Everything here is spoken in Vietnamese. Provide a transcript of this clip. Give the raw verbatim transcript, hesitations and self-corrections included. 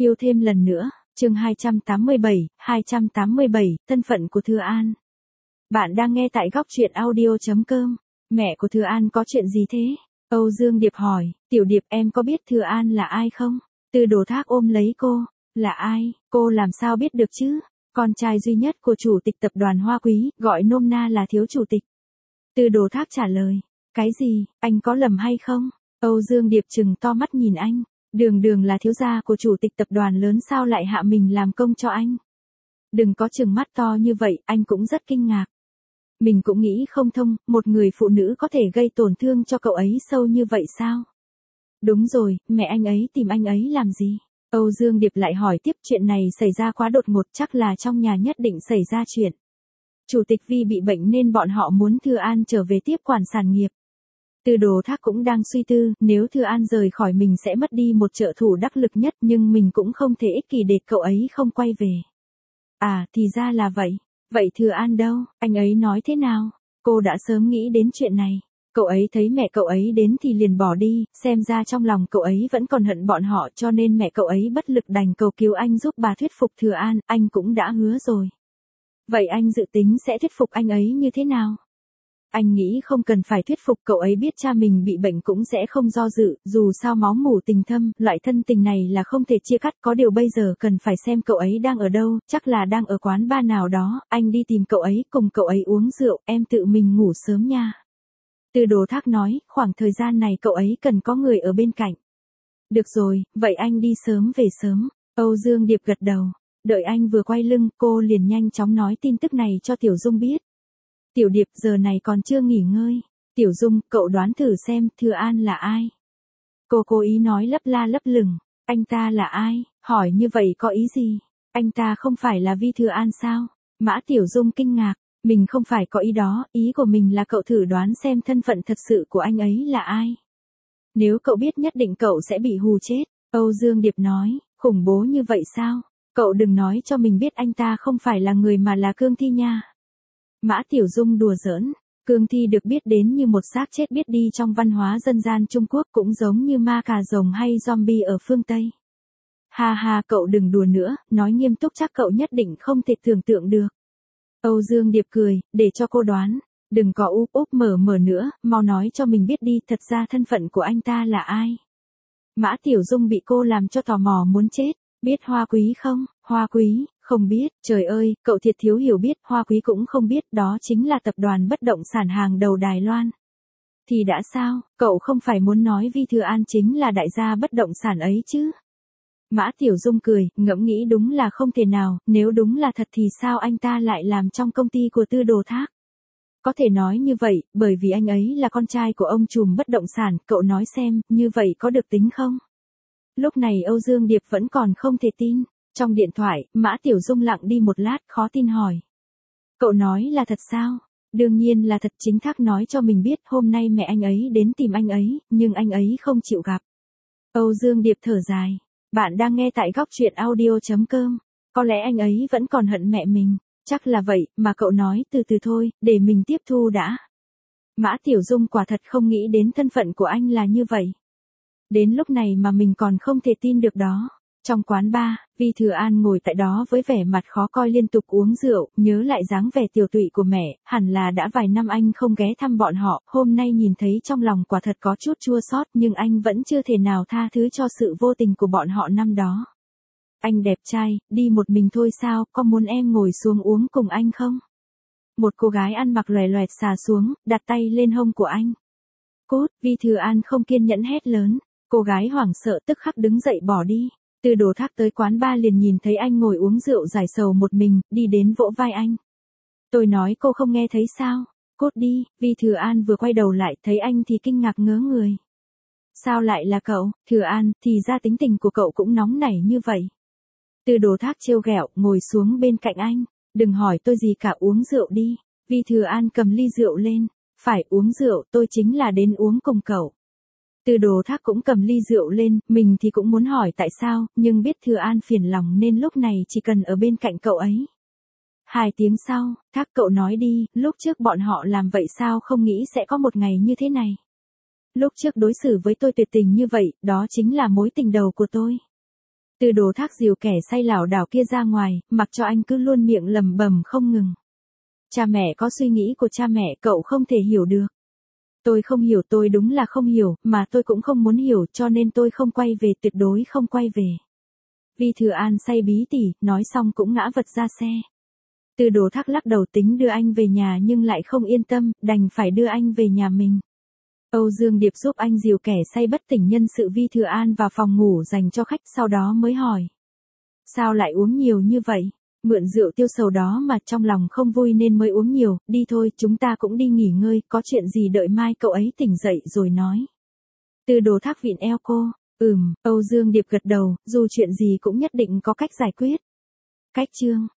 Yêu thêm lần nữa, chương hai trăm tám mươi bảy, hai trăm tám mươi bảy, thân phận của Thư An. Bạn đang nghe tại góc truyện audio chấm com. Mẹ của Thư An có chuyện gì thế? Âu Dương Điệp hỏi, Tiểu Điệp em có biết Thư An là ai không? Từ Đồ Thác ôm lấy cô, là ai, cô làm sao biết được chứ? Con trai duy nhất của chủ tịch tập đoàn Hoa Quý, gọi nôm na là thiếu chủ tịch. Từ Đồ Thác trả lời, cái gì, anh có lầm hay không? Âu Dương Điệp trừng to mắt nhìn anh. Đường đường là thiếu gia của chủ tịch tập đoàn lớn sao lại hạ mình làm công cho anh? Đừng có trừng mắt to như vậy, anh cũng rất kinh ngạc. Mình cũng nghĩ không thông, một người phụ nữ có thể gây tổn thương cho cậu ấy sâu như vậy sao? Đúng rồi, mẹ anh ấy tìm anh ấy làm gì? Âu Dương Điệp lại hỏi tiếp, chuyện này xảy ra quá đột ngột, chắc là trong nhà nhất định xảy ra chuyện. Chủ tịch Vi bị bệnh nên bọn họ muốn Thư An trở về tiếp quản sản nghiệp. Từ Đồ Thác cũng đang suy tư, nếu Thư An rời khỏi mình sẽ mất đi một trợ thủ đắc lực nhất, nhưng mình cũng không thể ích kỷ để cậu ấy không quay về. À, thì ra là vậy. Vậy Thư An đâu, anh ấy nói thế nào? Cô đã sớm nghĩ đến chuyện này. Cậu ấy thấy mẹ cậu ấy đến thì liền bỏ đi, xem ra trong lòng cậu ấy vẫn còn hận bọn họ, cho nên mẹ cậu ấy bất lực đành cầu cứu anh giúp bà thuyết phục Thư An, anh cũng đã hứa rồi. Vậy anh dự tính sẽ thuyết phục anh ấy như thế nào? Anh nghĩ không cần phải thuyết phục, cậu ấy biết cha mình bị bệnh cũng sẽ không do dự, dù sao máu mủ tình thâm, loại thân tình này là không thể chia cắt, có điều bây giờ cần phải xem cậu ấy đang ở đâu, chắc là đang ở quán bar nào đó, anh đi tìm cậu ấy, cùng cậu ấy uống rượu, em tự mình ngủ sớm nha. Từ Đồ Thác nói, khoảng thời gian này cậu ấy cần có người ở bên cạnh. Được rồi, vậy anh đi sớm về sớm. Âu Dương Điệp gật đầu, đợi anh vừa quay lưng, cô liền nhanh chóng nói tin tức này cho Tiểu Dung biết. Tiểu Điệp giờ này còn chưa nghỉ ngơi. Tiểu Dung, cậu đoán thử xem, Thư An là ai? Cô cố ý nói lấp la lấp lửng, anh ta là ai? Hỏi như vậy có ý gì? Anh ta không phải là Vi Thư An sao? Mã Tiểu Dung kinh ngạc, mình không phải có ý đó, ý của mình là cậu thử đoán xem thân phận thật sự của anh ấy là ai. Nếu cậu biết nhất định cậu sẽ bị hù chết. Âu Dương Điệp nói, khủng bố như vậy sao? Cậu đừng nói cho mình biết anh ta không phải là người mà là Cương Thi nha. Mã Tiểu Dung đùa giỡn, Cương Thi được biết đến như một xác chết biết đi trong văn hóa dân gian Trung Quốc, cũng giống như ma cà rồng hay zombie ở phương Tây. Ha ha, cậu đừng đùa nữa, nói nghiêm túc chắc cậu nhất định không thể tưởng tượng được. Âu Dương Điệp cười, để cho cô đoán, đừng có úp úp mở mở nữa, mau nói cho mình biết đi, thật ra thân phận của anh ta là ai? Mã Tiểu Dung bị cô làm cho tò mò muốn chết, biết Hoa Quý không? Hoa Quý, không biết, trời ơi, cậu thiệt thiếu hiểu biết, Hoa Quý cũng không biết, đó chính là tập đoàn bất động sản hàng đầu Đài Loan. Thì đã sao, cậu không phải muốn nói Vi Thư An chính là đại gia bất động sản ấy chứ? Mã Tiểu Dung cười, ngẫm nghĩ đúng là không thể nào, nếu đúng là thật thì sao anh ta lại làm trong công ty của Tư Đồ Thác? Có thể nói như vậy, bởi vì anh ấy là con trai của ông trùm bất động sản, cậu nói xem, như vậy có được tính không? Lúc này Âu Dương Điệp vẫn còn không thể tin. Trong điện thoại, Mã Tiểu Dung lặng đi một lát, khó tin hỏi. Cậu nói là thật sao? Đương nhiên là thật, chính Thác nói cho mình biết hôm nay mẹ anh ấy đến tìm anh ấy, nhưng anh ấy không chịu gặp. Âu Dương Điệp thở dài. Bạn đang nghe tại góc truyện audio chấm com. Có lẽ anh ấy vẫn còn hận mẹ mình. Chắc là vậy, mà cậu nói từ từ thôi, để mình tiếp thu đã. Mã Tiểu Dung quả thật không nghĩ đến thân phận của anh là như vậy. Đến lúc này mà mình còn không thể tin được đó. Trong quán bar, Vi Thư An ngồi tại đó với vẻ mặt khó coi liên tục uống rượu, nhớ lại dáng vẻ tiều tụy của mẹ, hẳn là đã vài năm anh không ghé thăm bọn họ, hôm nay nhìn thấy trong lòng quả thật có chút chua xót, nhưng anh vẫn chưa thể nào tha thứ cho sự vô tình của bọn họ năm đó. Anh đẹp trai, đi một mình thôi sao, có muốn em ngồi xuống uống cùng anh không? Một cô gái ăn mặc loè loẹt xà xuống, đặt tay lên hông của anh. Cút, Vi Thư An không kiên nhẫn hét lớn, cô gái hoảng sợ tức khắc đứng dậy bỏ đi. Từ Đồ Thác tới quán bar liền nhìn thấy anh ngồi uống rượu giải sầu một mình, đi đến vỗ vai anh. Tôi nói cô không nghe thấy sao? Cút đi, Vi Thư An vừa quay đầu lại thấy anh thì kinh ngạc ngớ người. Sao lại là cậu? Thư An, thì ra tính tình của cậu cũng nóng nảy như vậy. Từ Đồ Thác trêu ghẹo, ngồi xuống bên cạnh anh. Đừng hỏi tôi gì cả, uống rượu đi. Vi Thư An cầm ly rượu lên. Phải uống rượu, tôi chính là đến uống cùng cậu. Từ Đồ Thác cũng cầm ly rượu lên, mình thì cũng muốn hỏi tại sao, nhưng biết Thư An phiền lòng nên lúc này chỉ cần ở bên cạnh cậu ấy. Hai tiếng sau, Thác cậu nói đi, lúc trước bọn họ làm vậy sao không nghĩ sẽ có một ngày như thế này. Lúc trước đối xử với tôi tuyệt tình như vậy, đó chính là mối tình đầu của tôi. Từ Đồ Thác dìu kẻ say lảo đảo kia ra ngoài, mặc cho anh cứ luôn miệng lẩm bẩm không ngừng. Cha mẹ có suy nghĩ của cha mẹ, cậu không thể hiểu được. Tôi không hiểu, tôi đúng là không hiểu, mà tôi cũng không muốn hiểu, cho nên tôi không quay về, tuyệt đối không quay về. Vi Thừa An say bí tỉ, nói xong cũng ngã vật ra xe. Từ Đồ Thác lắc đầu tính đưa anh về nhà nhưng lại không yên tâm, đành phải đưa anh về nhà mình. Âu Dương Điệp giúp anh dìu kẻ say bất tỉnh nhân sự Vi Thừa An vào phòng ngủ dành cho khách, sau đó mới hỏi. Sao lại uống nhiều như vậy? Mượn rượu tiêu sầu đó mà, trong lòng không vui nên mới uống nhiều, đi thôi, chúng ta cũng đi nghỉ ngơi, có chuyện gì đợi mai cậu ấy tỉnh dậy rồi nói. Từ Đồ Thác vịn eo cô, ừm, Âu Dương Điệp gật đầu, dù chuyện gì cũng nhất định có cách giải quyết. Cách chương